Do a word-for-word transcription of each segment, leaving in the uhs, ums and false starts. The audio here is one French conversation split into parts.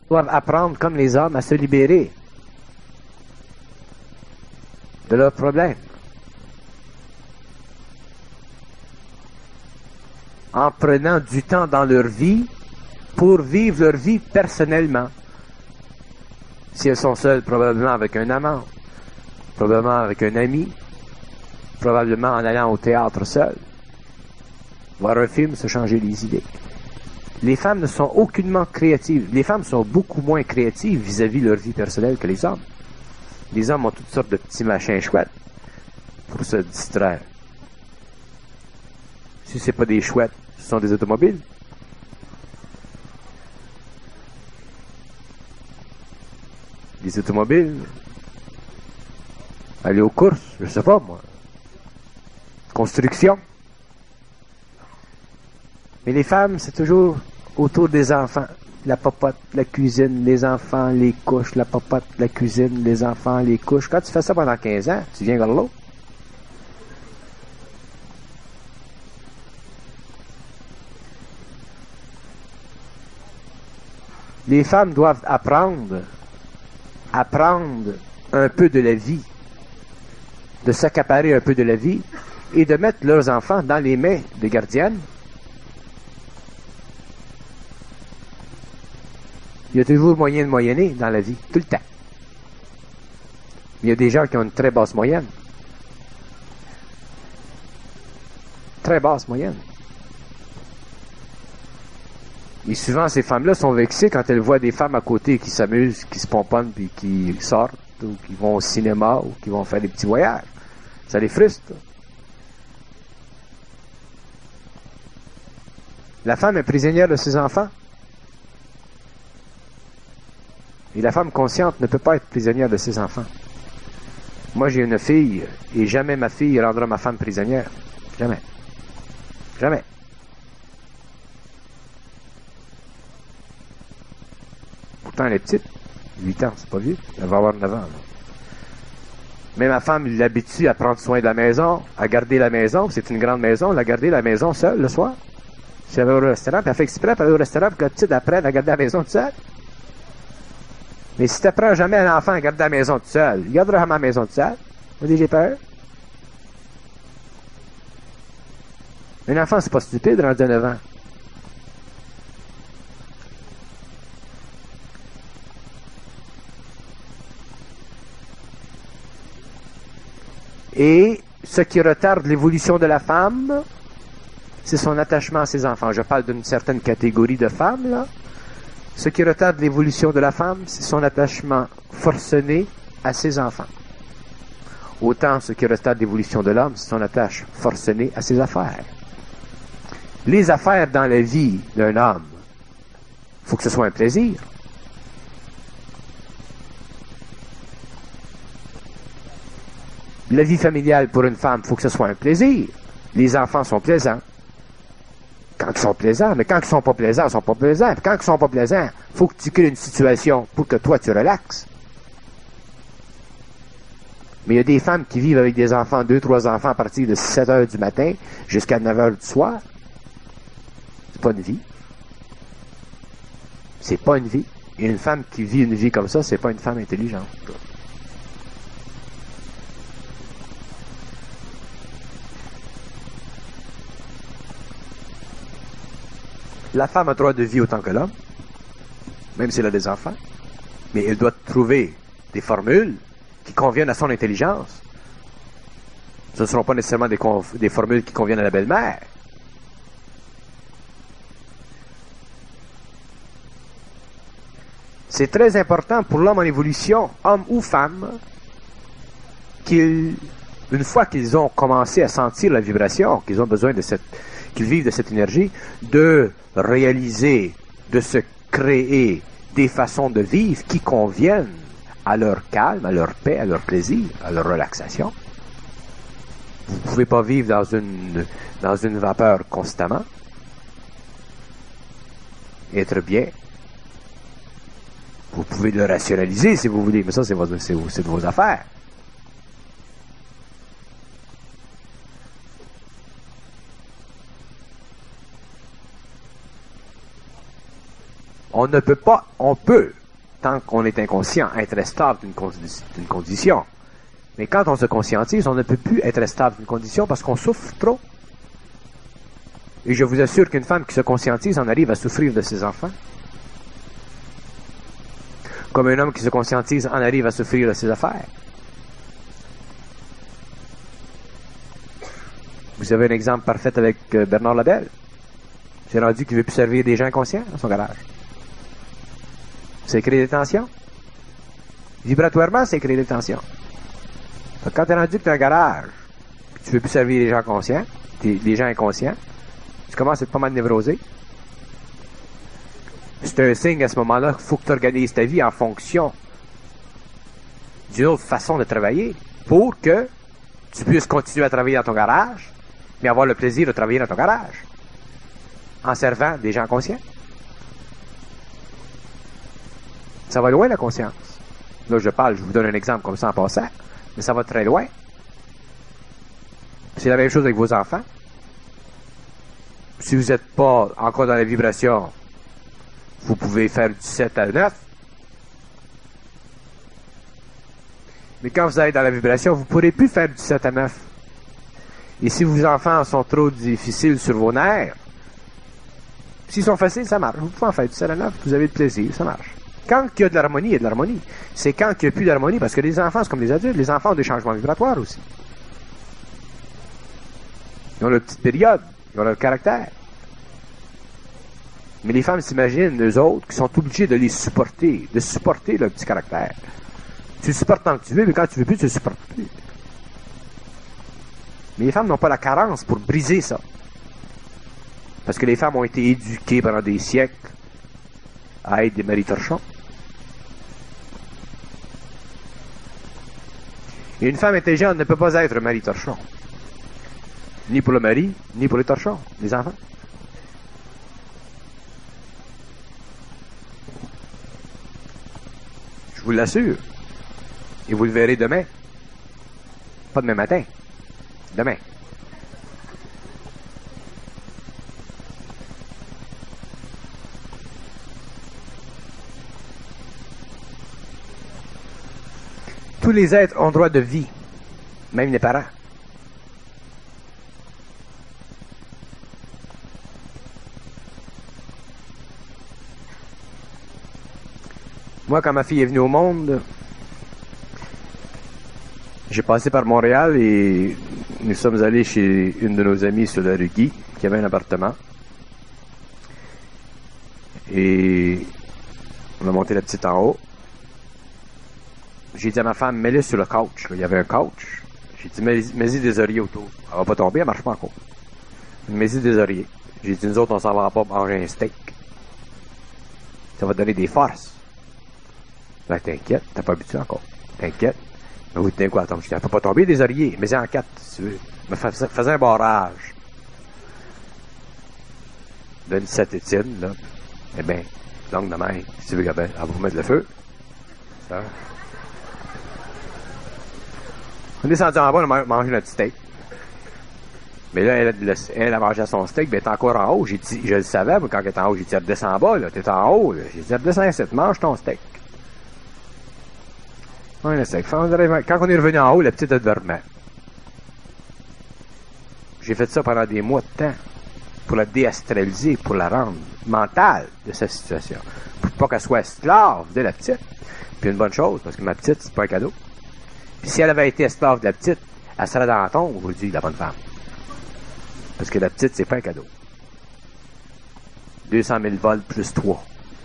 doivent apprendre, comme les hommes, à se libérer de leurs problèmes. En prenant du temps dans leur vie pour vivre leur vie personnellement. Si elles sont seules, probablement avec un amant, probablement avec un ami, probablement en allant au théâtre seul, voir un film, se changer les idées. Les femmes ne sont aucunement créatives. Les femmes sont beaucoup moins créatives vis-à-vis de leur vie personnelle que les hommes. Les hommes ont toutes sortes de petits machins chouettes pour se distraire. Si ce n'est pas des chouettes, ce sont des automobiles. Des automobiles. Aller aux courses, je sais pas moi. Construction. Mais les femmes, c'est toujours autour des enfants. La popote, la cuisine, les enfants, les couches, la popote, la cuisine, les enfants, les couches. Quand tu fais ça pendant quinze ans, tu viens vers l'autre. Les femmes doivent apprendre, apprendre un peu de la vie, de s'accaparer un peu de la vie et de mettre leurs enfants dans les mains des gardiennes. Il y a toujours moyen de moyenner dans la vie, tout le temps. Il y a des gens qui ont une très basse moyenne. Très basse moyenne. Et souvent, ces femmes-là sont vexées quand elles voient des femmes à côté qui s'amusent, qui se pomponnent, puis qui sortent, ou qui vont au cinéma, ou qui vont faire des petits voyages. Ça les frustre. La femme est prisonnière de ses enfants. Et la femme consciente ne peut pas être prisonnière de ses enfants. Moi, j'ai une fille, et jamais ma fille rendra ma femme prisonnière. Jamais. Jamais. Pourtant, elle est petite. huit ans, c'est pas vieux. Elle va avoir neuf ans. Là. Mais ma femme l'habitue à prendre soin de la maison, à garder la maison. C'est une grande maison, elle a gardé la maison seule le soir. Si elle va au restaurant, puis elle fait exprès pour aller au restaurant pour que la petite apprenne à garder la maison toute seule. Mais si tu n'apprends jamais à l'enfant à garder la maison toute seule, il gardera ma maison toute seule. Moi, j'ai peur. Un enfant, c'est pas stupide, rendu à neuf ans. Et ce qui retarde l'évolution de la femme, c'est son attachement à ses enfants. Je parle d'une certaine catégorie de femmes, là. Ce qui retarde l'évolution de la femme, c'est son attachement forcené à ses enfants. Autant ce qui retarde l'évolution de l'homme, c'est son attache forcenée à ses affaires. Les affaires dans la vie d'un homme, il faut que ce soit un plaisir. La vie familiale pour une femme, il faut que ce soit un plaisir. Les enfants sont plaisants. Quand ils sont plaisants, mais quand ils sont pas plaisants, ils sont pas plaisants. Puis quand ils sont pas plaisants, il faut que tu crées une situation pour que toi, tu relaxes. Mais il y a des femmes qui vivent avec des enfants, deux, trois enfants à partir de sept heures du matin jusqu'à neuf heures du soir. C'est pas une vie. C'est pas une vie. Et une femme qui vit une vie comme ça, c'est pas une femme intelligente. La femme a droit de vie autant que l'homme, même si elle a des enfants, mais elle doit trouver des formules qui conviennent à son intelligence. Ce ne seront pas nécessairement des, des formules qui conviennent à la belle-mère. C'est très important pour l'homme en évolution, homme ou femme, qu'ils, une fois qu'ils ont commencé à sentir la vibration, qu'ils ont besoin de cette, qu'ils vivent de cette énergie, de réaliser, de se créer des façons de vivre qui conviennent à leur calme, à leur paix, à leur plaisir, à leur relaxation. Vous ne pouvez pas vivre dans une, dans une vapeur constamment. Être bien. Vous pouvez le rationaliser si vous voulez, mais ça, c'est, votre, c'est, c'est de vos affaires. On ne peut pas, on peut, tant qu'on est inconscient, être stable d'une condi d'une condition. Mais quand on se conscientise, on ne peut plus être stable d'une condition parce qu'on souffre trop. Et je vous assure qu'une femme qui se conscientise en arrive à souffrir de ses enfants. Comme un homme qui se conscientise en arrive à souffrir de ses affaires. Vous avez un exemple parfait avec Bernard Labelle. C'est rendu qu'il ne veut plus servir des gens inconscients dans son garage. C'est créer des tensions. Vibratoirement, c'est créer des tensions. Quand tu es rendu que tu as un garage, tu ne veux plus servir les gens conscients, les gens inconscients, tu commences à être pas mal névrosé. C'est un signe à ce moment-là qu'il faut que tu organises ta vie en fonction d'une autre façon de travailler pour que tu puisses continuer à travailler dans ton garage, mais avoir le plaisir de travailler dans ton garage en servant des gens conscients. Ça va loin, la conscience. Là, je parle, je vous donne un exemple comme ça en passant, mais ça va très loin. C'est la même chose avec vos enfants. Si vous n'êtes pas encore dans la vibration, vous pouvez faire du sept à neuf. Mais quand vous êtes dans la vibration, vous ne pourrez plus faire du sept à neuf. Et si vos enfants sont trop difficiles sur vos nerfs, s'ils sont faciles, ça marche. Vous pouvez en faire du sept à neuf, vous avez du plaisir, ça marche. Quand il y a de l'harmonie, il y a de l'harmonie. C'est quand il n'y a plus d'harmonie, parce que les enfants, c'est comme les adultes, les enfants ont des changements vibratoires aussi. Ils ont leur petite période, ils ont leur caractère. Mais les femmes s'imaginent, eux autres, qui sont obligés de les supporter, de supporter leur petit caractère. Tu le supportes tant que tu veux, mais quand tu veux plus, tu le supportes plus. Mais les femmes n'ont pas la carence pour briser ça. Parce que les femmes ont été éduquées pendant des siècles à être des maris torchons. Et une femme intelligente ne peut pas être un mari torchon. Ni pour le mari, ni pour les torchons, les enfants. Je vous l'assure. Et vous le verrez demain. Pas demain matin. Demain. Tous les êtres ont droit de vie, même les parents. Moi, quand ma fille est venue au monde, j'ai passé par Montréal et nous sommes allés chez une de nos amies sur la rue Guy, qui avait un appartement. Et on a monté la petite en haut. J'ai dit à ma femme, mets-le sur le couch. Il y avait un couch. J'ai dit, mets-y des oreillers autour. Elle va pas tomber, elle marche pas encore. Mets-y des oreillers. J'ai dit, nous autres, on s'en va pas manger un steak. Ça va donner des forces. Là, t'inquiète, t'as pas habitué encore. T'inquiète. Mais oui, t'inquiète, quoi, attends, je dis, elle peut pas tomber des oreillers. Mets-y en quatre, si tu veux. Mais faisais un barrage. Donne cette étienne, là. Eh bien, langue de main. Si tu veux, elle va vous mettre le feu. Ça. On est descendu en bas, on a mangé notre steak. Mais là, elle, elle, elle a mangé son steak, mais elle est encore en haut. J'ai dit, je le savais, mais quand elle est en haut, j'ai dit, redescends en bas, là, t'es en haut, là. J'ai dit, redescends ici, mange ton steak. Ouais, le steak. Quand on est revenu en haut, la petite, elle dormait. J'ai fait ça pendant des mois de temps. Pour la déastraliser, pour la rendre mentale de sa situation. Pour pas qu'elle soit esclave de la petite. Puis une bonne chose, parce que ma petite, c'est pas un cadeau. Puis si elle avait été esclave de la petite, elle serait dans la tombe aujourd'hui, la bonne femme. Parce que la petite, c'est pas un cadeau. deux cent mille volts plus trois.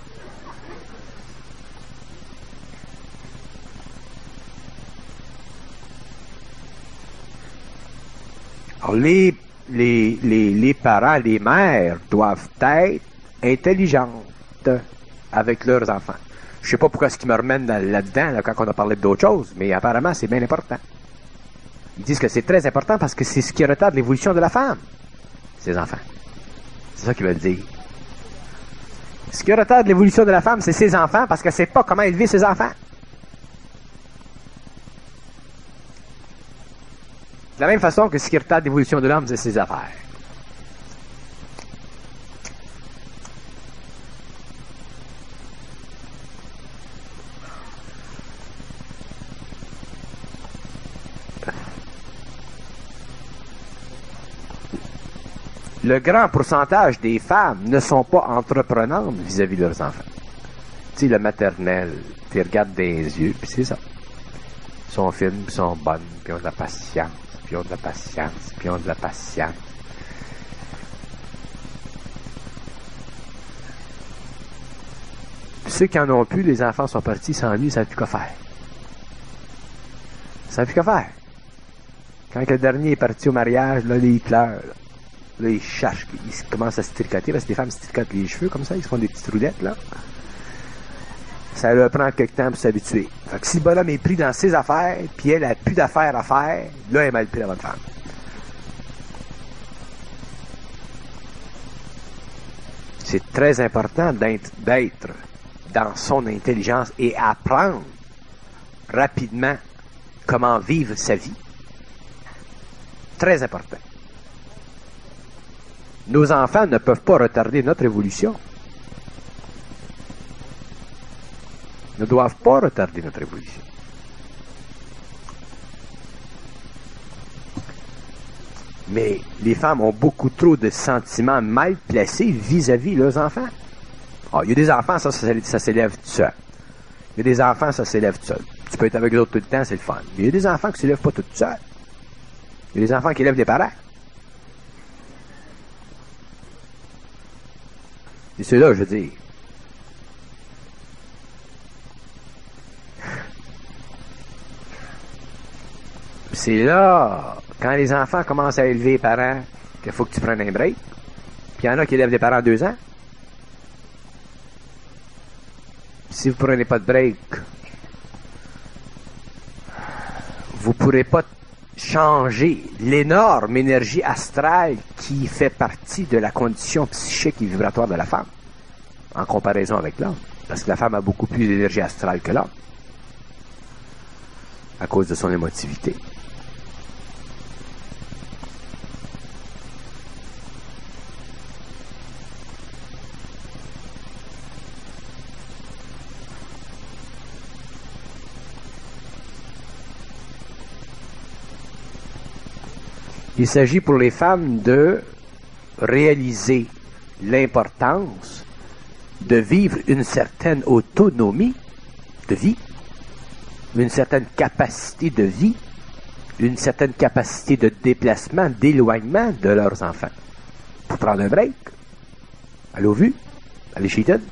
Alors, les, les, les, les parents, les mères doivent être intelligentes avec leurs enfants. Je sais pas pourquoi ce qui me remène là-dedans, là, quand on a parlé d'autres choses, mais apparemment, c'est bien important. Ils disent que c'est très important parce que c'est ce qui retarde l'évolution de la femme, ses enfants. C'est ça qu'ils veulent dire. Ce qui retarde l'évolution de la femme, c'est ses enfants parce qu'elle ne sait pas comment élever ses enfants. De la même façon que ce qui retarde l'évolution de l'homme, c'est ses affaires. le grand pourcentage des femmes ne sont pas entreprenantes vis-à-vis de leurs enfants. Tu sais, le maternel, tu les regardes dans les yeux, puis c'est ça. Ils sont fines, puis ils sont bonnes, puis ils ont de la patience, puis ils ont de la patience, puis ils ont de la patience. Puis ceux qui en ont plus, les enfants sont partis, ils s'ennuient, ils ne savent plus quoi faire. Ils ne savent plus quoi faire. Quand le dernier est parti au mariage, là, il pleure. Là, là il cherche, il commence à se tricoter, parce que les femmes se tricotent les cheveux comme ça, ils se font des petites roulettes, là. Ça leur prend quelque temps pour s'habituer. Fait que si le bonhomme est pris dans ses affaires, puis elle a plus d'affaires à faire, là, elle est mal pris la bonne femme. C'est très important d'être, d'être dans son intelligence et apprendre rapidement comment vivre sa vie. Très important. Nos enfants ne peuvent pas retarder notre évolution. Ne doivent pas retarder notre évolution. Mais les femmes ont beaucoup trop de sentiments mal placés vis-à-vis de leurs enfants. Ah, il y a des enfants, ça, ça, ça s'élève tout seul. Il y a des enfants, ça s'élève tout seul. Tu peux être avec les autres tout le temps, c'est le fun. Mais il y a des enfants qui ne s'élèvent pas tout seuls. Il y a des enfants qui élèvent des parents. Et ceux-là, je veux dire. C'est là, quand les enfants commencent à élever les parents, qu'il faut que tu prennes un break. Puis il y en a qui élèvent des parents deux ans. Si vous ne prenez pas de break, vous ne pourrez pas changer l'énorme énergie astrale qui fait partie de la condition psychique et vibratoire de la femme, en comparaison avec l'homme. Parce que la femme a beaucoup plus d'énergie astrale que l'homme, à cause de son émotivité. Il s'agit pour les femmes de réaliser l'importance de vivre une certaine autonomie de vie, une certaine capacité de vie, une certaine capacité de déplacement, d'éloignement de leurs enfants. Pour prendre un break, aller au vu, aller chez Eton.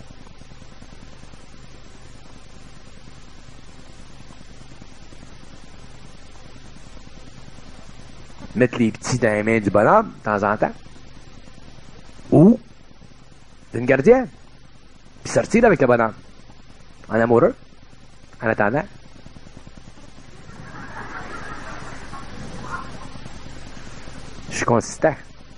Mettre les petits dans les mains du bonhomme, de temps en temps. Ou d'une gardienne. Puis sortir avec le bonhomme. En amoureux. En attendant. Je suis consistant.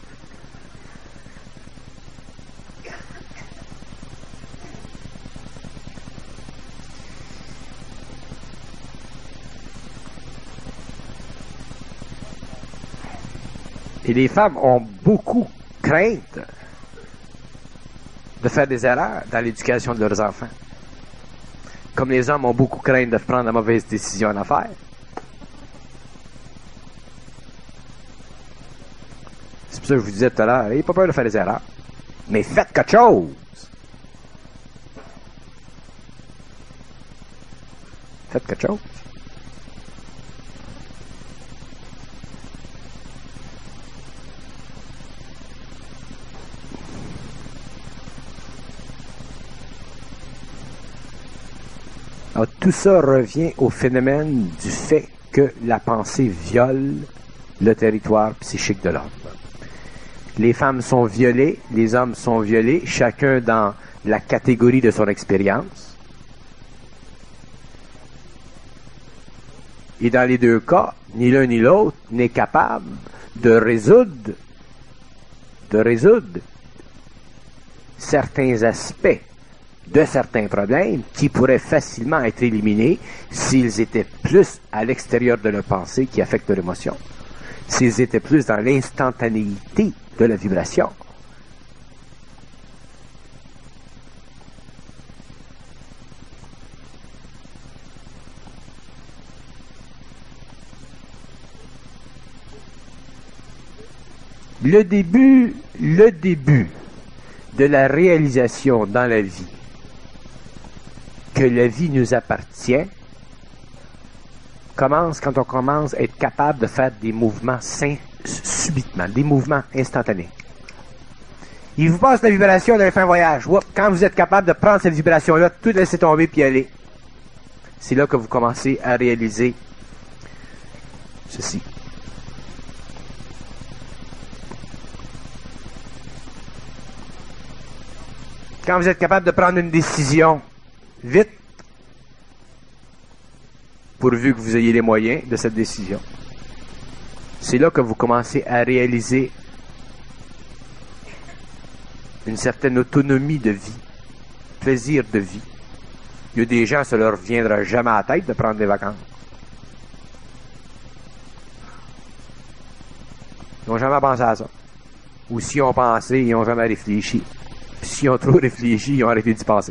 Et les femmes ont beaucoup crainte de faire des erreurs dans l'éducation de leurs enfants. Comme les hommes ont beaucoup crainte de prendre la mauvaise décision en affaires. C'est pour ça que je vous disais tout à l'heure, n'ayez pas peur de faire des erreurs. Mais faites quelque chose! Faites quelque chose. Alors, tout ça revient au phénomène du fait que la pensée viole le territoire psychique de l'homme. Les femmes sont violées, les hommes sont violés, chacun dans la catégorie de son expérience. Et dans les deux cas, ni l'un ni l'autre n'est capable de résoudre, de résoudre certains aspects de certains problèmes qui pourraient facilement être éliminés s'ils étaient plus à l'extérieur de leur pensée qui affecte l'émotion, s'ils étaient plus dans l'instantanéité de la vibration. Le début, le début de la réalisation dans la vie que la vie nous appartient commence quand on commence à être capable de faire des mouvements sains subitement, des mouvements instantanés. Il vous passe la vibration d'aller faire un voyage. Oups, quand vous êtes capable de prendre cette vibration-là, tout laisser tomber puis aller, c'est là que vous commencez à réaliser ceci. Quand vous êtes capable de prendre une décision vite, pourvu que vous ayez les moyens de cette décision, c'est là que vous commencez à réaliser une certaine autonomie de vie, plaisir de vie. Il y a des gens, ça leur viendra jamais à la tête de prendre des vacances. Ils n'ont jamais pensé à ça. Ou s'ils ont pensé, ils n'ont jamais réfléchi. Puis s'ils ont trop réfléchi, ils ont arrêté d'y penser.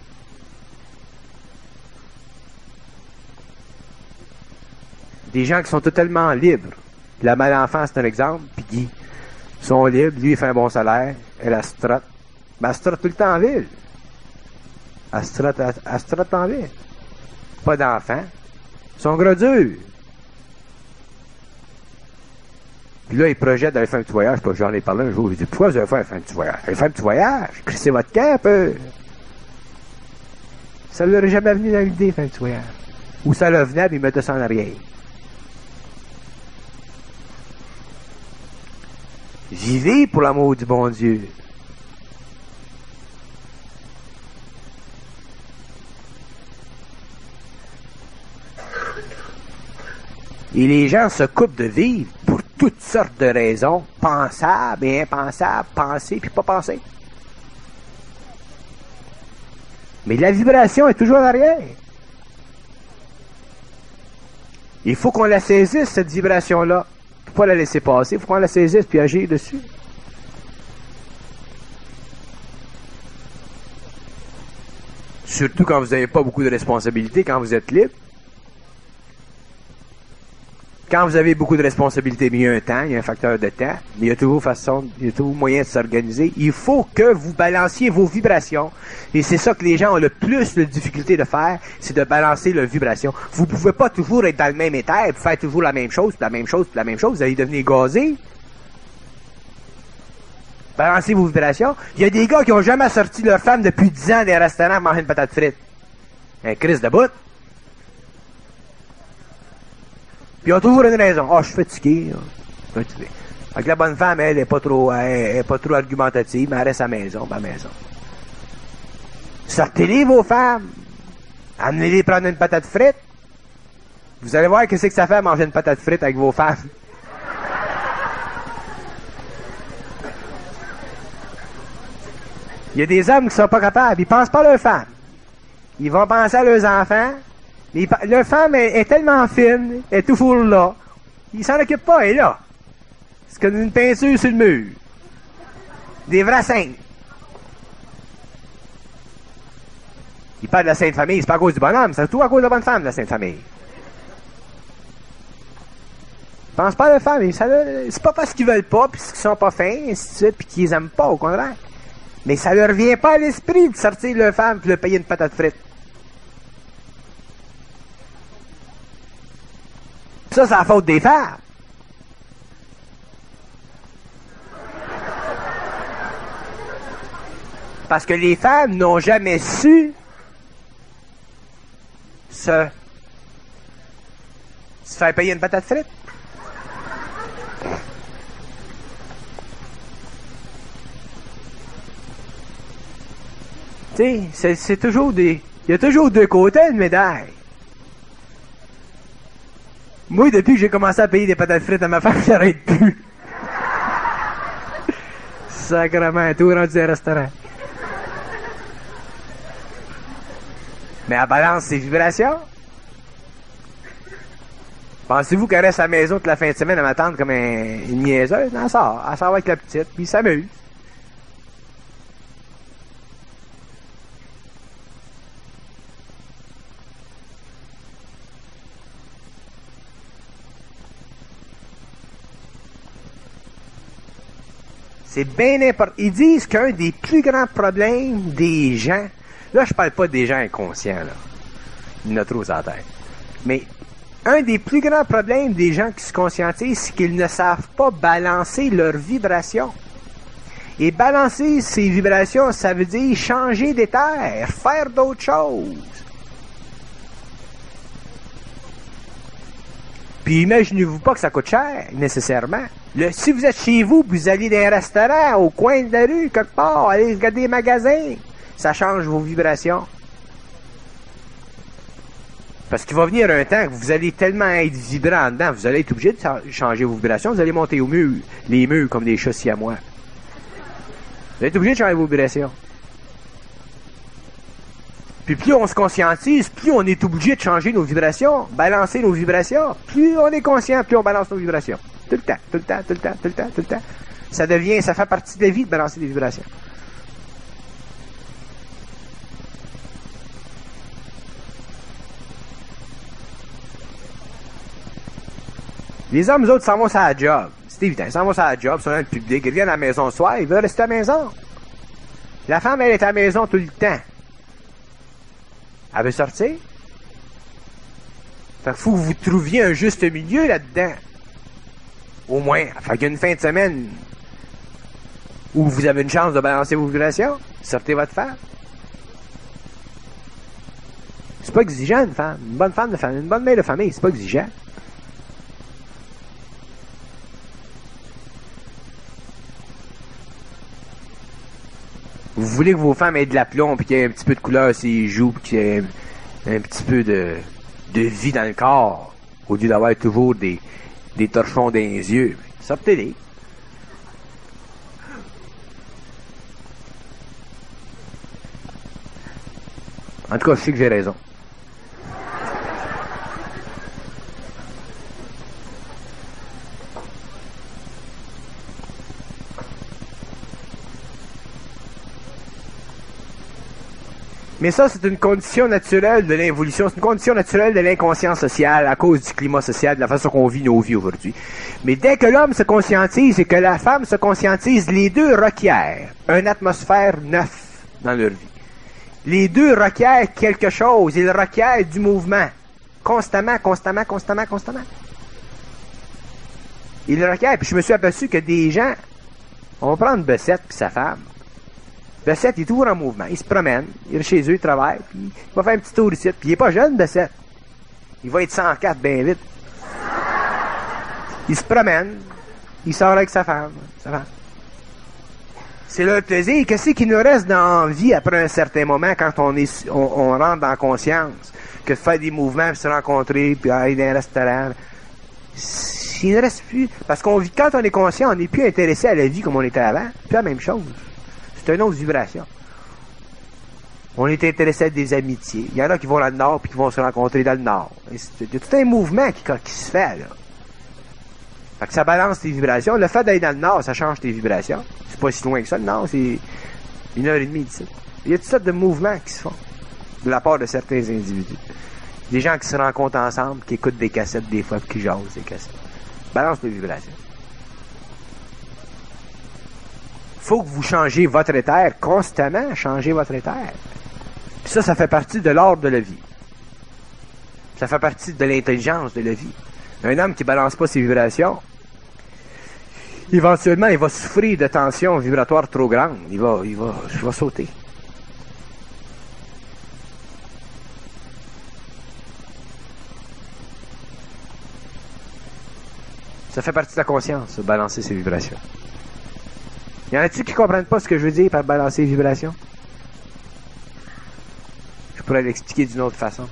Des gens qui sont totalement libres. La Malenfant, c'est un exemple. Puis Guy, ils sont libres. Lui, il fait un bon salaire. Elle, elle se trotte. Ben, elle se trotte tout le temps en ville. Elle se trotte, elle, elle se trotte en ville. Pas d'enfants. Ils sont gros durs. Puis là, ils projettent d'aller faire un petit voyage. Puis j'en ai parlé un jour. J'ai dit, pourquoi vous allez faire un petit voyage? Allez faire un petit voyage. Crissez votre camp un peu. Ça ne leur est jamais venu dans l'idée, faire un petit voyage. Ou ça leur venait, puis ils mettaient ça en arrière. Vivez pour l'amour du bon Dieu. Et les gens se coupent de vivre pour toutes sortes de raisons, pensables et impensables, penser puis pas penser. Mais la vibration est toujours en arrière. Il faut qu'on la saisisse, cette vibration-là. Il ne faut pas la laisser passer, il faut qu'on la saisisse puis agir dessus. Surtout quand vous n'avez pas beaucoup de responsabilités, quand vous êtes libre. Quand vous avez beaucoup de responsabilités, mais il y a un temps, il y a un facteur de temps, mais il y a toujours façon, il y a toujours moyen de s'organiser. Il faut que vous balanciez vos vibrations. Et c'est ça que les gens ont le plus de difficulté de faire, c'est de balancer leurs vibrations. Vous ne pouvez pas toujours être dans le même état et faire toujours la même chose, puis la même chose, puis la même chose. Vous allez devenir gazé. Balancez vos vibrations. Il y a des gars qui n'ont jamais sorti leur femme depuis dix ans des restaurants à manger une patate frite. Un crise de bout. Puis ils ont toujours une raison. Ah, oh, je suis fatigué. fatigué. Fait que la bonne femme, elle, est pas trop, elle, est pas trop argumentative, mais elle reste à la maison, à la maison. Sortez-les, vos femmes. Amenez-les prendre une patate frite. Vous allez voir qu'est-ce que ça fait manger une patate frite avec vos femmes. Il y a des hommes qui sont pas capables. Ils pensent pas à leurs femmes. Ils vont penser à leurs enfants. Mais leur femme est, est tellement fine, elle est toujours là. Il s'en occupe pas, elle est là. C'est comme une peinture sur le mur. Des vrais saints. Il parle de la Sainte Famille, c'est pas à cause du bonhomme, c'est tout à cause de la bonne femme, la Sainte Famille. Ils pensent pas à leur femme, c'est pas parce qu'ils veulent pas, puis qu'ils sont pas fins, puis qu'ils les aiment pas, au contraire. Mais ça leur vient pas à l'esprit de sortir leur femme et de leur payer une patate frite. Ça, c'est la faute des femmes. Parce que les femmes n'ont jamais su se, se faire payer une patate frite. Tu sais, c'est, c'est toujours des... Il y a toujours deux côtés de médaille. Moi, depuis que j'ai commencé à payer des patates frites à ma femme, j'arrête plus. Sacrement, tout rendu au restaurant. Mais elle balance ses vibrations. Pensez-vous qu'elle reste à la maison toute la fin de semaine à m'attendre comme un, une niaiseuse? Non, elle sort. Elle sort avec la petite, puis il s'amuse. C'est bien important. Ils disent qu'un des plus grands problèmes des gens, là je parle pas des gens inconscients, là. Il y en a trop sur la tête. Mais un des plus grands problèmes des gens qui se conscientisent, c'est qu'ils ne savent pas balancer leurs vibrations. Et balancer ces vibrations, ça veut dire changer d'éther, faire d'autres choses. Puis imaginez-vous pas que ça coûte cher, nécessairement. Le, si vous êtes chez vous, vous allez dans un restaurant, au coin de la rue, quelque part, allez regarder des magasins, ça change vos vibrations. Parce qu'il va venir un temps que vous allez tellement être vibrant dedans, vous allez être obligé de changer vos vibrations, vous allez monter au mur, les murs comme des chats siamois. Vous allez être obligé de changer vos vibrations. Puis plus on se conscientise, plus on est obligé de changer nos vibrations, balancer nos vibrations. Plus on est conscient, plus on balance nos vibrations. Tout le temps, tout le temps, tout le temps, tout le temps, tout le temps. Ça devient, ça fait partie de la vie de balancer des vibrations. Les hommes, eux autres, s'en vont sur la job. C'est évident, ils s'en vont sur la job, ils sont dans le public, ils viennent à la maison le soir, ils veulent rester à la maison. La femme, elle est à la maison tout le temps. Elle veut sortir. Fait qu'il faut que vous trouviez un juste milieu là-dedans. Au moins. Fait qu'il y a une fin de semaine où vous avez une chance de balancer vos vibrations. Sortez votre femme. C'est pas exigeant, une femme. Une bonne femme de famille, une bonne mère de famille, c'est pas exigeant. Vous voulez que vos femmes aient de l'aplomb, puis qu'il y ait un petit peu de couleur sur les joues, puis qu'il y ait un, un petit peu de, de vie dans le corps, au lieu d'avoir toujours des, des torchons dans les yeux. Sortez-les. En tout cas, je sais que j'ai raison. Mais ça, c'est une condition naturelle de l'évolution, c'est une condition naturelle de l'inconscience sociale à cause du climat social, de la façon qu'on vit nos vies aujourd'hui. Mais dès que l'homme se conscientise et que la femme se conscientise, les deux requièrent une atmosphère neuve dans leur vie. Les deux requièrent quelque chose, ils requièrent du mouvement. Constamment, constamment, constamment, constamment. Ils requièrent, puis je me suis aperçu que des gens, on va prendre Bessette puis sa femme. Bessette, il est toujours en mouvement. Il se promène. Il est chez eux, il travaille. Puis il va faire un petit tour ici. Puis il n'est pas jeune, Bessette. Il va être cent quatre bien vite. Il se promène. Il sort avec sa femme. Sa femme. C'est leur plaisir. Qu'est-ce qui nous reste dans la vie après un certain moment quand on, est, on, on rentre dans la conscience? Que de faire des mouvements, puis se rencontrer, puis aller dans un restaurant. Il ne reste plus. Parce qu'on vit, quand on est conscient, on n'est plus intéressé à la vie comme on était avant. C'est la même chose. C'est une autre vibration. On est intéressé à des amitiés. Il y en a qui vont dans le nord puis qui vont se rencontrer dans le nord. Il y a tout un mouvement qui, qui se fait, là. Fait que ça balance tes vibrations. Le fait d'aller dans le nord, ça change tes vibrations. C'est pas si loin que ça, le nord, c'est une heure et demie d'ici. Il y a toutes sortes de mouvements qui se font de la part de certains individus. Des gens qui se rencontrent ensemble, qui écoutent des cassettes des fois, puis qui jasent des cassettes. Balance tes vibrations. Faut que vous changez votre éther constamment, changez votre éther. Puis ça, ça fait partie de l'ordre de la vie. Ça fait partie de l'intelligence de la vie. Un homme qui balance pas ses vibrations, éventuellement, il va souffrir de tensions vibratoires trop grandes. Il va, il va, il va sauter. Ça fait partie de la conscience, balancer ses vibrations. Y en a-t-il qui comprennent pas ce que je veux dire par balancer les vibrations? Je pourrais l'expliquer d'une autre façon.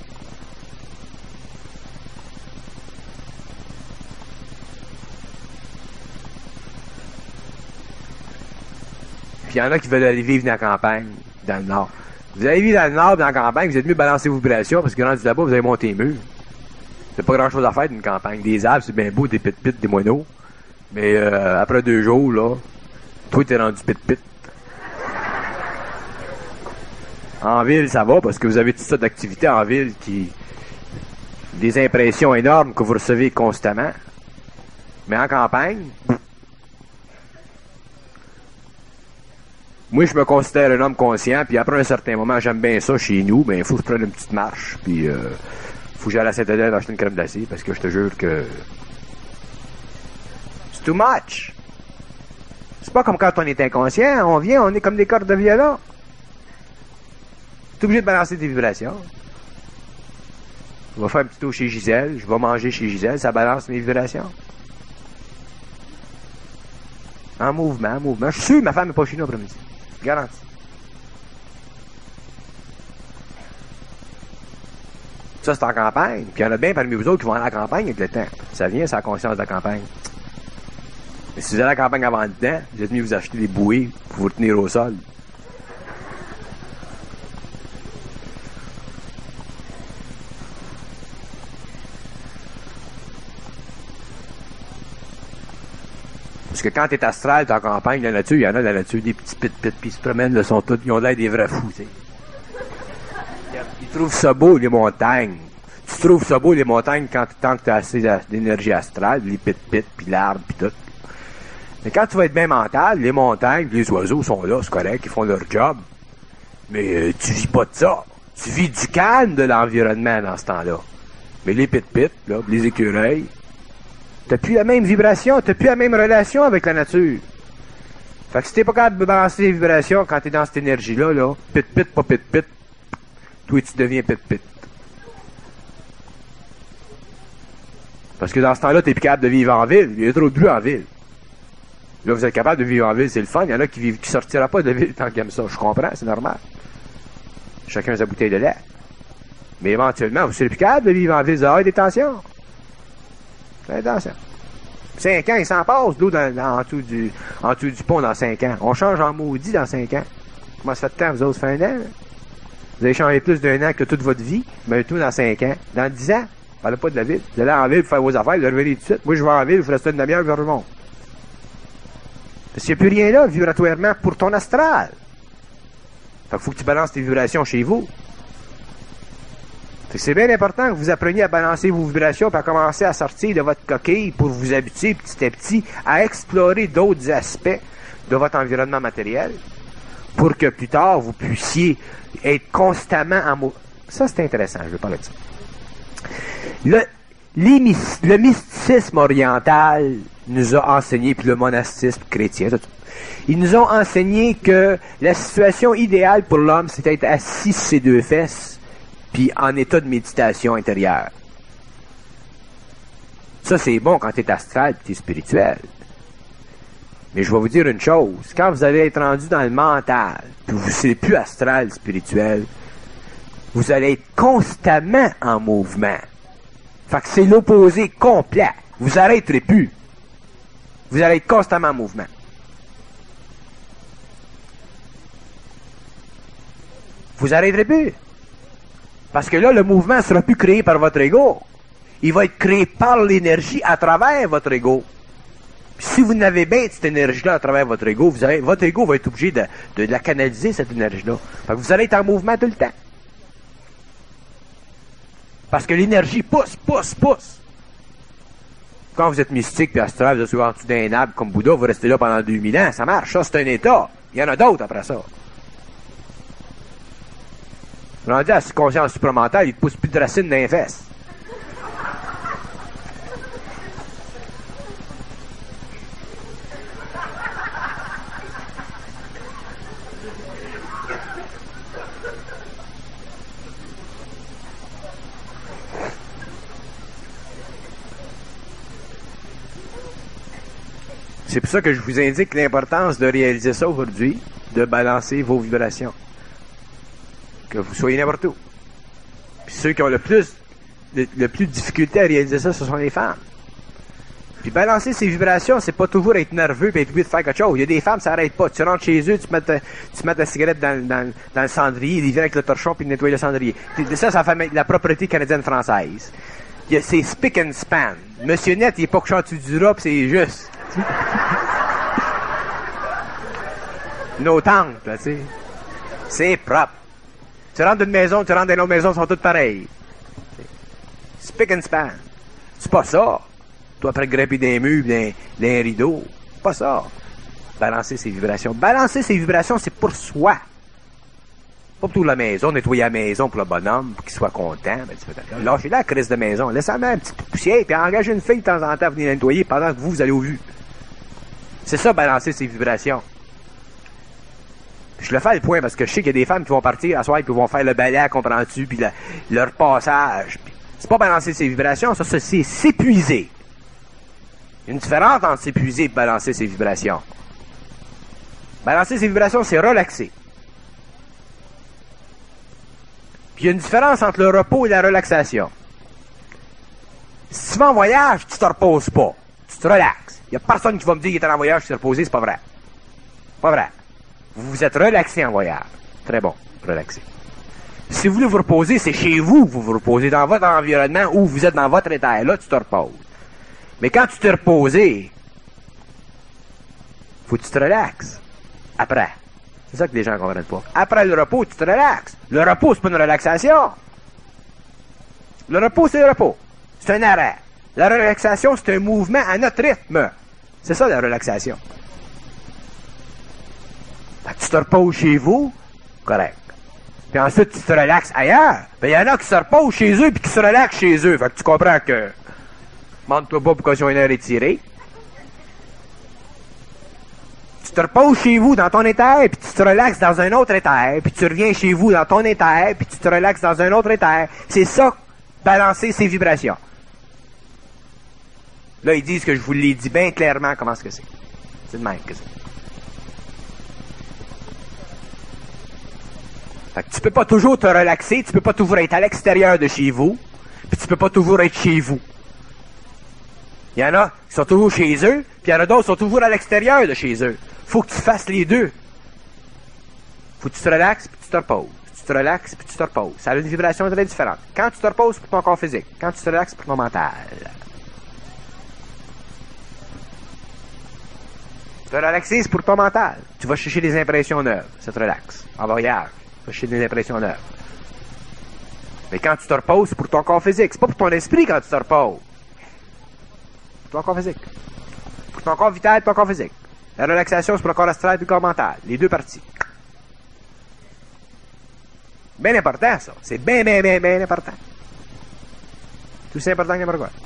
Puis il y en a qui veulent aller vivre dans la campagne, dans le nord. Vous allez vivre dans le nord, dans la campagne, vous êtes mieux balancer vos vibrations parce que rendu là-bas, vous allez monter les murs. C'est pas grand-chose à faire d'une campagne. Des arbres, c'est bien beau, des pit-pit, des moineaux. Mais euh, après deux jours, là, toi, t'es rendu pit-pit. En ville, ça va, parce que vous avez toutes sortes d'activités en ville qui... des impressions énormes que vous recevez constamment. Mais en campagne, Moi, je me considère un homme conscient, puis après un certain moment, j'aime bien ça chez nous, ben, il faut que je prenne une petite marche, puis euh, faut que j'aille à la Saint-Adèle acheter une crème glacée, parce que je te jure que c'est too much. C'est pas comme quand on est inconscient, on vient, on est comme des cordes de violon. T'es obligé de balancer tes vibrations. Je vais faire un petit tour chez Gisèle, je vais manger chez Gisèle, ça balance mes vibrations. En mouvement, en mouvement. Je suis sûr que ma femme n'est pas chez nous après-midi. Garanti. Ça, c'est en campagne. Puis il y en a bien parmi vous autres qui vont aller à la campagne avec le temps. Ça vient, c'est la conscience de la campagne. Mais si vous allez à la campagne avant le temps, vous êtes mieux vous acheter des bouées pour vous tenir au sol. Parce que quand t'es astral, t'es en campagne, la nature, il y en a de la nature, des petits pit-pit, puis ils se promènent, là, sont tous, ils ont l'air des vrais fous, tu sais. Ils trouvent ça beau, les montagnes. Tu trouves ça beau, les montagnes, quand, tant que t'as assez d'énergie astrale, les pit-pit, puis l'arbre, puis tout. Mais quand tu vas être bien mental, les montagnes, les oiseaux sont là, c'est correct, ils font leur job. Mais euh, tu vis pas de ça. Tu vis du calme de l'environnement dans ce temps-là. Mais les pit-pit, là, les écureuils, t'as plus la même vibration, t'as plus la même relation avec la nature. Fait que si t'es pas capable de balancer les vibrations quand t'es dans cette énergie-là, là, pit-pit, pas pit-pit, toi tu deviens pit-pit. Parce que dans ce temps-là, t'es plus capable de vivre en ville. Il y a trop de bruit en ville. Là, vous êtes capable de vivre en ville, c'est le fun. Il y en a qui vivent, qui sortira pas de ville tant qu'ils aiment ça. Je comprends, c'est normal. Chacun a sa bouteille de lait. Mais éventuellement, vous serez plus capable de vivre en ville. Vous avez des tensions. Attention. Cinq ans, il s'en passe d'eau dans, dans, en, dessous du, en dessous du pont dans cinq ans. On change en maudit dans cinq ans. Comment ça fait de temps, vous autres, ça fait un an? Là? Vous avez changé plus d'un an que toute votre vie, mais tout dans cinq ans. Dans dix ans, parlez pas de la ville. Vous allez en ville pour faire vos affaires, vous revenez tout de suite. Moi, je vais en ville, vous restez une demi-heure, je remonte. Parce qu'il n'y a plus rien là, vibratoirement, pour ton astral. Fait qu'il faut que tu balances tes vibrations chez vous. Fait que c'est bien important que vous appreniez à balancer vos vibrations et à commencer à sortir de votre coquille pour vous habituer petit à petit à explorer d'autres aspects de votre environnement matériel pour que plus tard vous puissiez être constamment en mouvement. Ça, c'est intéressant, je vais parler de ça. Le, les, le mysticisme oriental nous a enseigné, puis le monastisme chrétien, tout ça. Ils nous ont enseigné que la situation idéale pour l'homme, c'est d'être assis sur ses deux fesses puis en état de méditation intérieure. Ça, c'est bon quand tu es astral et tu es spirituel. Mais je vais vous dire une chose. Quand vous allez être rendu dans le mental, puis vous ne serez plus astral, spirituel, vous allez être constamment en mouvement. Fait que c'est l'opposé complet. Vous n'arrêterez plus. Vous allez être constamment en mouvement. Vous n'arrêterez plus. Parce que là, le mouvement ne sera plus créé par votre ego. Il va être créé par l'énergie à travers votre ego. Puis si vous n'avez bien cette énergie-là à travers votre ego, vous allez, votre ego va être obligé de, de la canaliser, cette énergie-là. Fait que vous allez être en mouvement tout le temps. Parce que l'énergie pousse, pousse, pousse. Quand vous êtes mystique et astral, vous êtes souvent en dessous d'un arbre comme Bouddha, vous restez là pendant deux mille ans, ça marche, ça c'est un état. Il y en a d'autres après ça. Rendu à la conscience supramentale, il ne pousse plus de racines dans les fesses. C'est pour ça que je vous indique l'importance de réaliser ça aujourd'hui, de balancer vos vibrations. Que vous soyez n'importe où. Puis ceux qui ont le plus le, le plus de difficulté à réaliser ça, ce sont les femmes. Puis balancer ces vibrations, c'est pas toujours être nerveux et être obligé de faire quelque chose. Il y a des femmes, ça n'arrête pas. Tu rentres chez eux, tu mets ta, tu mets ta cigarette dans, dans, dans le cendrier, ils viennent avec le torchon puis ils nettoient le cendrier. Ça, ça fait la propriété canadienne-française. C'est spick and span. Monsieur Net, il est pas couché en dessous du drap, c'est juste. Nos tantes, là, tu sais. C'est propre. Tu rentres d'une maison, tu rentres dans une autre maison, sont toutes pareilles. Spick and span. C'est pas ça. Toi, après grimper des murs, des, des rideaux. C'est pas ça. Balancer ses vibrations. Balancer ses vibrations, c'est pour soi. Pas pour toute la maison, nettoyer la maison pour le bonhomme, pour qu'il soit content. Ben, tu peux lâchez la crise de maison. Laissez-la mettre un petit peu de poussière, puis engagez une fille de temps en temps à venir la nettoyer pendant que vous, vous allez au vu. C'est ça, balancer ses vibrations. Je le fais le point parce que je sais qu'il y a des femmes qui vont partir à soir et qui vont faire le balai, comprends-tu, puis le, leur passage. Puis c'est pas balancer ses vibrations, ça, ça c'est s'épuiser. Il y a une différence entre s'épuiser et balancer ses vibrations. Balancer ses vibrations, c'est relaxer. Puis il y a une différence entre le repos et la relaxation. Si tu vas en voyage, tu te reposes pas. Tu te relaxes. Il n'y a personne qui va me dire qu'il est en voyage, tu t'es reposé, c'est pas vrai. Pas vrai. Vous vous êtes relaxé en voyage. Très bon, relaxé. Si vous voulez vous reposer, c'est chez vous que vous vous reposez, dans votre environnement où vous êtes dans votre état. Là, tu te reposes. Mais quand tu t'es reposé, faut que tu te relaxes. Après. C'est ça que les gens ne comprennent pas. Après le repos, tu te relaxes. Le repos, c'est pas une relaxation. Le repos, c'est le repos. C'est un arrêt. La relaxation, c'est un mouvement à notre rythme. C'est ça, la relaxation. Fait que tu te reposes chez vous, correct. Puis ensuite, tu te relaxes ailleurs. Ben, il y en a qui se reposent chez eux puis qui se relaxent chez eux. Fait que tu comprends que... Demande-toi pas pourquoi ils ont une heure étirée. Tu te reposes chez vous dans ton état, puis tu te relaxes dans un autre état, puis tu reviens chez vous dans ton état, puis tu te relaxes dans un autre état. C'est ça, balancer ses vibrations. Là, ils disent que je vous l'ai dit bien clairement comment est-ce que c'est. C'est de même que c'est. Fait que tu peux pas toujours te relaxer, tu peux pas toujours être à l'extérieur de chez vous, puis tu peux pas toujours être chez vous. Il y en a qui sont toujours chez eux, puis il y en a d'autres qui sont toujours à l'extérieur de chez eux. Faut que tu fasses les deux. Faut que tu te relaxes, puis tu te reposes. Tu te relaxes, puis tu te reposes. Ça a une vibration très différente. Quand tu te reposes, pour ton corps physique. Quand tu te relaxes, pour ton mental. Te relaxer, c'est pour ton mental. Tu vas chercher des impressions neuves. Ça te relaxe. En voyage. Tu vas chercher des impressions neuves. Mais quand tu te reposes, c'est pour ton corps physique. C'est pas pour ton esprit quand tu te reposes. Pour ton corps physique. Pour ton corps vital et ton corps physique. La relaxation, c'est pour le corps astral et le corps mental. Les deux parties. Bien important, ça. C'est bien, bien, bien, bien important. Tout c'est important que n'importe quoi.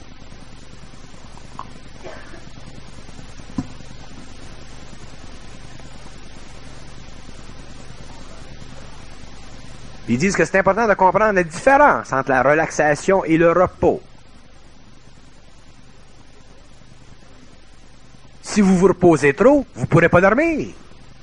Ils disent que c'est important de comprendre la différence entre la relaxation et le repos. Si vous vous reposez trop, vous ne pourrez pas dormir.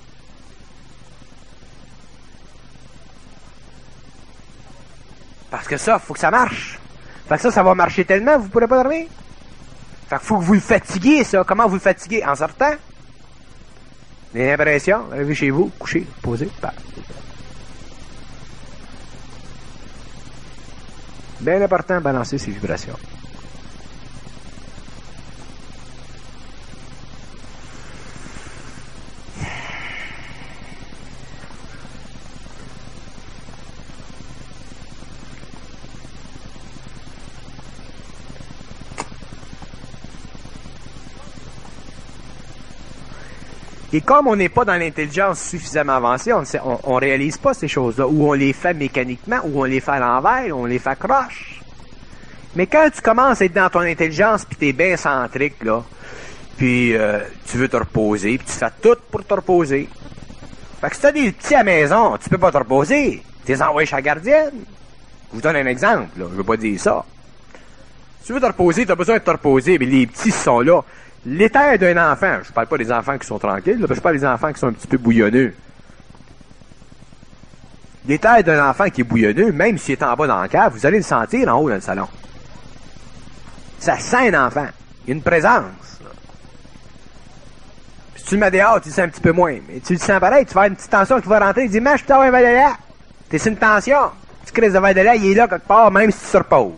Parce que ça, il faut que ça marche. Fait que ça, ça va marcher tellement, vous ne pourrez pas dormir. Fait qu'il faut que vous le fatiguiez, ça. Comment vous le fatiguez? En sortant. Les impressions, arrivez chez vous, couchez, posez, bah. Bien important de balancer ces vibrations. Et comme on n'est pas dans l'intelligence suffisamment avancée, on ne réalise pas ces choses-là, ou on les fait mécaniquement, ou on les fait à l'envers, ou on les fait croche. Mais quand tu commences à être dans ton intelligence, puis tu es bien centrique, là, puis euh, tu veux te reposer, puis tu fais tout pour te reposer. Fait que si tu as des petits à la maison, tu peux pas te reposer. Tu les envoies chez la gardienne. Je vous donne un exemple, là, je veux pas dire ça. Si tu veux te reposer, tu as besoin de te reposer, mais les petits sont là. L'éther d'un enfant, je parle pas des enfants qui sont tranquilles, là, je parle des enfants qui sont un petit peu bouillonneux. L'éther d'un enfant qui est bouillonneux, même s'il est en bas dans le cave, vous allez le sentir en haut dans le salon. Ça sent un enfant. Il y a une présence. Là. Si tu le mets dehors, tu le sens un petit peu moins. Mais tu le sens pareil, tu vas avoir une petite tension qui va rentrer, tu dis, mais je peux avoir un verre de lait. T'es sur une tension. Tu crées un verre de lait, il est là quelque part, même si tu te reposes.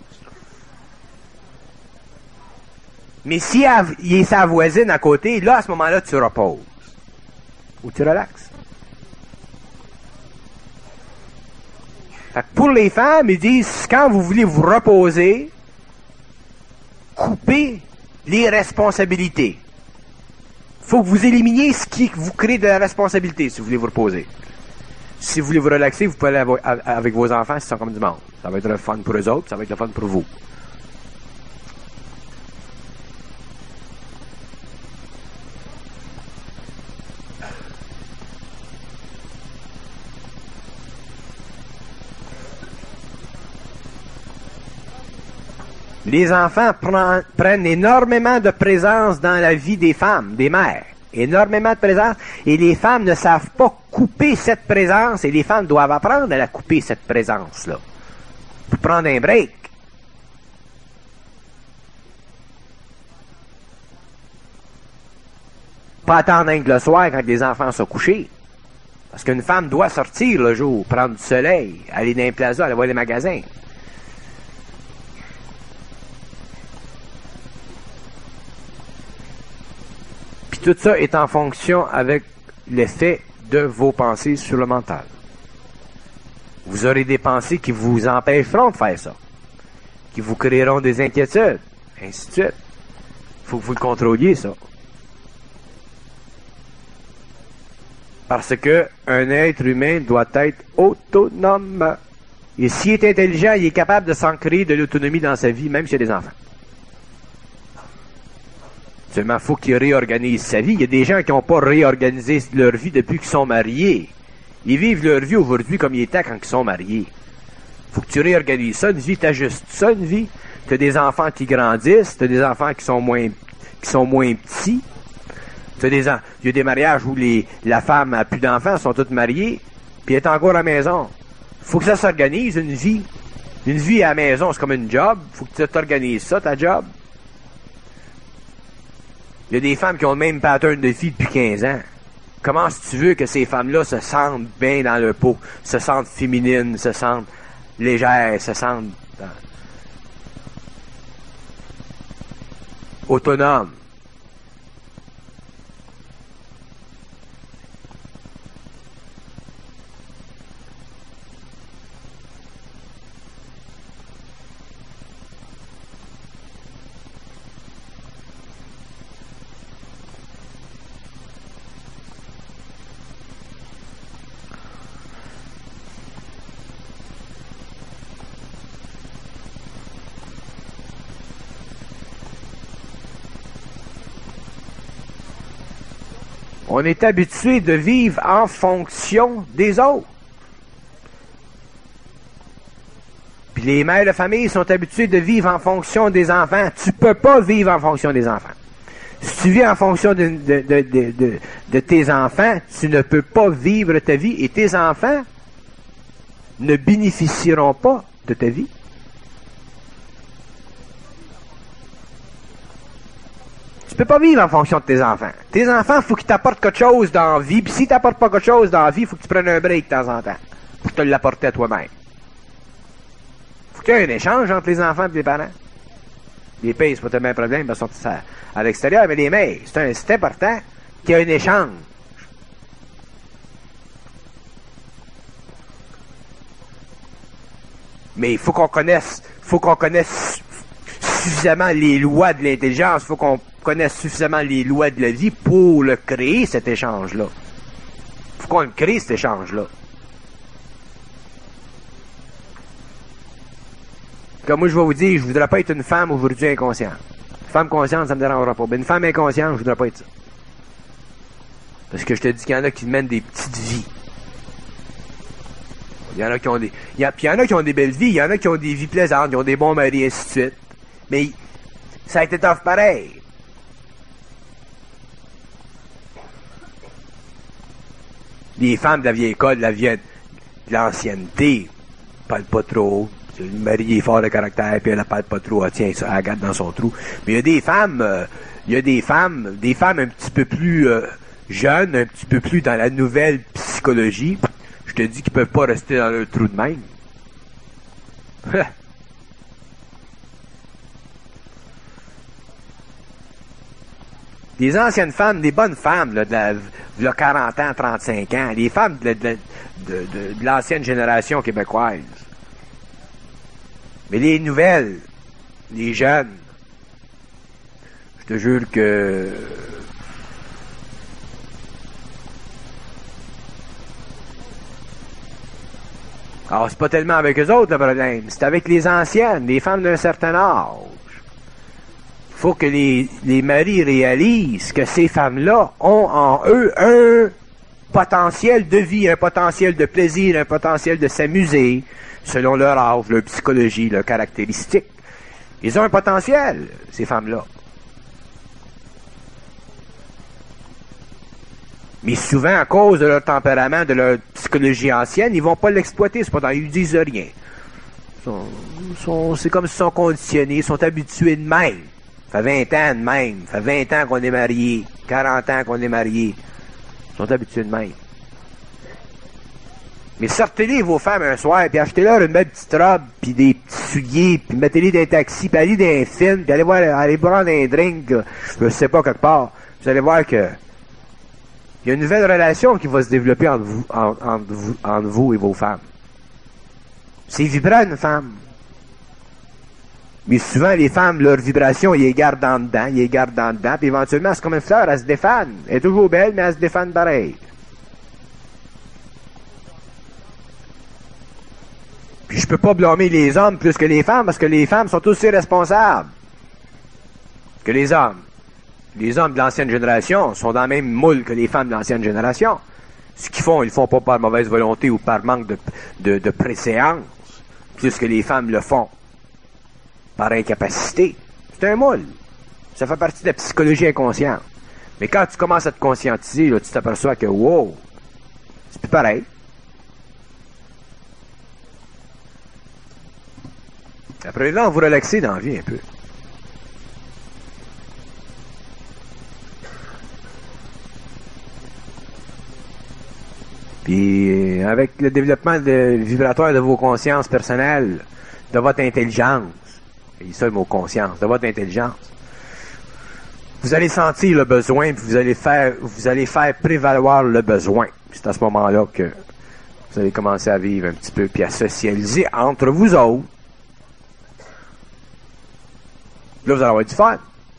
Mais si il est sa voisine à côté, là, à ce moment-là, tu reposes. Ou tu relaxes. Fait que pour les femmes, ils disent, quand vous voulez vous reposer, coupez les responsabilités. faut que vous éliminiez ce qui vous crée de la responsabilité, si vous voulez vous reposer. Si vous voulez vous relaxer, vous pouvez aller avec vos enfants, si c'est comme du monde. Ça va être le fun pour eux autres, ça va être le fun pour vous. Les enfants prennent, prennent énormément de présence dans la vie des femmes, des mères. Énormément de présence. Et les femmes ne savent pas couper cette présence. Et les femmes doivent apprendre à la couper, cette présence-là. Pour prendre un break. Pas attendre que le soir quand les enfants sont couchés. Parce qu'une femme doit sortir le jour, prendre du soleil, aller dans les plazas, aller voir les magasins. Tout ça est en fonction avec l'effet de vos pensées sur le mental. Vous aurez des pensées qui vous empêcheront de faire ça, qui vous créeront des inquiétudes, ainsi de suite. Il faut que vous le contrôliez, ça. Parce que un être humain doit être autonome. Et s'il est intelligent, il est capable de s'en créer de l'autonomie dans sa vie, même s'il y a des enfants. Seulement, il faut qu'il réorganise sa vie. Il y a des gens qui n'ont pas réorganisé leur vie depuis qu'ils sont mariés. Ils vivent leur vie aujourd'hui comme ils étaient quand ils sont mariés. Il faut que tu réorganises ça, une vie, t'ajustes ça, une vie. Tu as des enfants qui grandissent, tu as des enfants qui sont moins, qui sont moins petits. T'as des, il y a des mariages où les, la femme n'a plus d'enfants, sont toutes mariées, puis elle est encore à la maison. Il faut que ça s'organise, une vie. Une vie à la maison, c'est comme une job. Il faut que tu t'organises ça, ta job. Il y a des femmes qui ont le même pattern de vie depuis quinze ans. Comment si tu veux que ces femmes-là se sentent bien dans leur peau, se sentent féminines, se sentent légères, se sentent euh, autonomes? On est habitué de vivre en fonction des autres. Puis les mères de famille sont habituées de vivre en fonction des enfants. Tu peux pas vivre en fonction des enfants. Si tu vis en fonction de, de, de, de, de, de tes enfants, tu ne peux pas vivre ta vie et tes enfants ne bénéficieront pas de ta vie. Tu peux pas vivre en fonction de tes enfants. Tes enfants, il faut qu'ils t'apportent quelque chose dans la vie. Puis s'ils t'apportent pas quelque chose dans la vie, il faut que tu prennes un break de temps en temps pour te l'apporter à toi-même. Faut qu'il y ait un échange entre les enfants et les parents. Les pères, c'est pas tellement un problème, ils sont à, à l'extérieur, mais les mères, c'est, un, c'est important qu'il y ait un échange. Mais il faut qu'on connaisse, faut qu'on connaisse suffisamment les lois de l'intelligence, il faut qu'on connaisse suffisamment les lois de la vie pour le créer, cet échange-là. Il faut qu'on le crée, cet échange-là. Comme moi, je vais vous dire, je voudrais pas être une femme aujourd'hui inconsciente. Une femme consciente, ça me dérangera pas. Mais une femme inconsciente, je voudrais pas être ça. Parce que je te dis qu'il y en a qui mènent des petites vies. Il y en a qui ont des... Il y, a, puis il y en a qui ont des belles vies, il y en a qui ont des vies plaisantes, qui ont des bons maris, et ainsi de suite. Mais ça a été tough pareil. Les femmes de la vieille école, la vieille, de l'ancienneté, parlent pas trop. Le mari est fort de caractère, puis elle ne parle pas trop, elle tient ça, elle garde dans son trou. Mais il y a des femmes, euh, il y a des femmes, des femmes un petit peu plus euh, jeunes, un petit peu plus dans la nouvelle psychologie. Je te dis qu'ils peuvent pas rester dans leur trou de même. Des anciennes femmes, des bonnes femmes, là, de, la, de la quarante ans, trente-cinq ans, les femmes de, de, de, de, de l'ancienne génération québécoise. Mais les nouvelles, les jeunes, je te jure que Alors, c'est pas tellement avec eux autres le problème, c'est avec les anciennes, les femmes d'un certain âge. Faut que les, les maris réalisent que ces femmes-là ont en eux un potentiel de vie, un potentiel de plaisir, un potentiel de s'amuser, selon leur âge, leur psychologie, leurs caractéristiques. Ils ont un potentiel, ces femmes-là. Mais souvent, à cause de leur tempérament, de leur psychologie ancienne, ils vont pas l'exploiter, cependant, ils disent rien. Ils sont, sont, c'est comme s'ils sont conditionnés, ils sont habitués de même. Ça fait vingt ans de même, ça fait vingt ans qu'on est mariés, quarante ans qu'on est mariés. Ils sont habitués de même. Mais sortez-les vos femmes un soir, puis achetez-leur une belle petite robe, puis des petits souliers, puis mettez-les dans un taxi, puis allez dans un film, puis allez voir, allez prendre un drink, je sais pas, quelque part. Vous allez voir que il y a une nouvelle relation qui va se développer entre vous, entre, entre vous, entre vous et vos femmes. C'est vibrant, une femme. Mais souvent, les femmes, leur vibration, ils les gardent en dedans, ils les gardent en dedans, puis éventuellement, c'est comme une fleur, elle se défane. Elle est toujours belle, mais elle se défane pareil. Puis je peux pas blâmer les hommes plus que les femmes, parce que les femmes sont aussi responsables que les hommes. Les hommes de l'ancienne génération sont dans le même moule que les femmes de l'ancienne génération. Ce qu'ils font, ils le font pas par mauvaise volonté ou par manque de, de, de préséance, plus que les femmes le font par incapacité. C'est un moule. Ça fait partie de la psychologie inconsciente. Mais quand tu commences à te conscientiser, là, tu t'aperçois que, wow, c'est plus pareil. Après là, vous relaxez dans la vie un peu. Puis, avec le développement de, vibratoire de vos consciences personnelles, de votre intelligence, et ça le mot conscience, de votre intelligence, vous allez sentir le besoin, puis vous allez faire, vous allez faire prévaloir le besoin. C'est à ce moment-là que vous allez commencer à vivre un petit peu, puis à socialiser entre vous autres. Là, vous allez avoir du fun.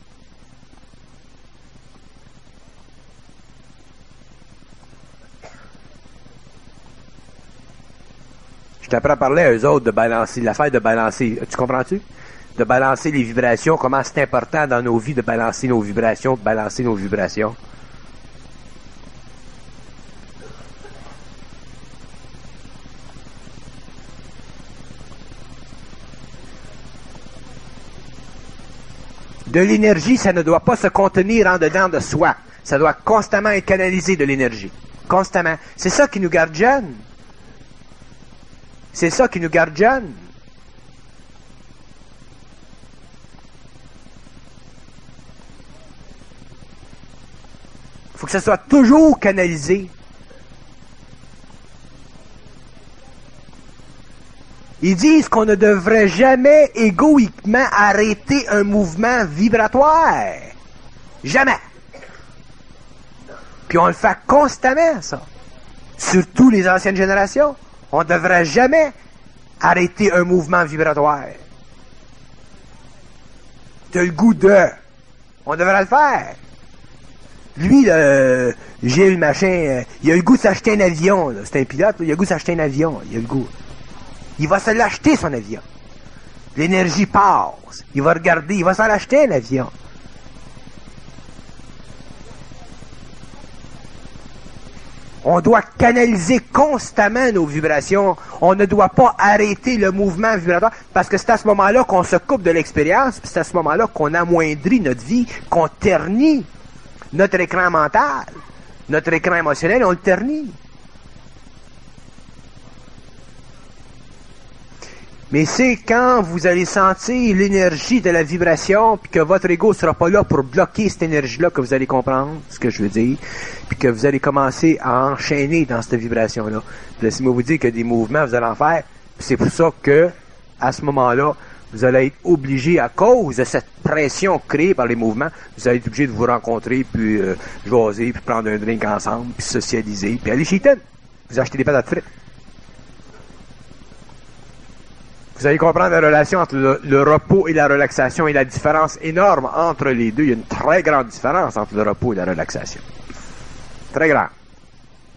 Je t'apprends à parler à eux autres de balancer, l'affaire de balancer, tu comprends-tu? De balancer les vibrations, comment c'est important dans nos vies de balancer nos vibrations, de balancer nos vibrations. De l'énergie, ça ne doit pas se contenir en dedans de soi. Ça doit constamment être canalisé de l'énergie. Constamment. C'est ça qui nous garde jeunes. C'est ça qui nous garde jeunes. Il faut que ça soit toujours canalisé. Ils disent qu'on ne devrait jamais égoïquement arrêter un mouvement vibratoire. Jamais. Puis on le fait constamment, ça. Surtout les anciennes générations. On ne devrait jamais arrêter un mouvement vibratoire. Tu as le goût de. On devrait le faire. Lui, le Gilles, machin, euh, il a le goût de s'acheter un avion. C'est un pilote, là, il a le goût de s'acheter un avion. Il a le goût. Il va se l'acheter, son avion. L'énergie passe. Il va regarder, il va s'en acheter un avion. On doit canaliser constamment nos vibrations. On ne doit pas arrêter le mouvement vibratoire parce que c'est à ce moment-là qu'on se coupe de l'expérience, puis c'est à ce moment-là qu'on amoindrit notre vie, qu'on ternit notre écran mental, notre écran émotionnel, on le ternit. Mais c'est quand vous allez sentir l'énergie de la vibration, puis que votre ego ne sera pas là pour bloquer cette énergie-là, que vous allez comprendre ce que je veux dire, puis que vous allez commencer à enchaîner dans cette vibration-là. Laissez-moi vous dire que des mouvements, vous allez en faire, puis c'est pour ça que, à ce moment-là, vous allez être obligé, à cause de cette pression créée par les mouvements, vous allez être obligé de vous rencontrer, puis euh, jaser, puis prendre un drink ensemble, puis socialiser, puis aller chez Eaton. Vous achetez des patates frites. Vous allez comprendre la relation entre le, le repos et la relaxation et la différence énorme entre les deux. Il y a une très grande différence entre le repos et la relaxation. Très grande.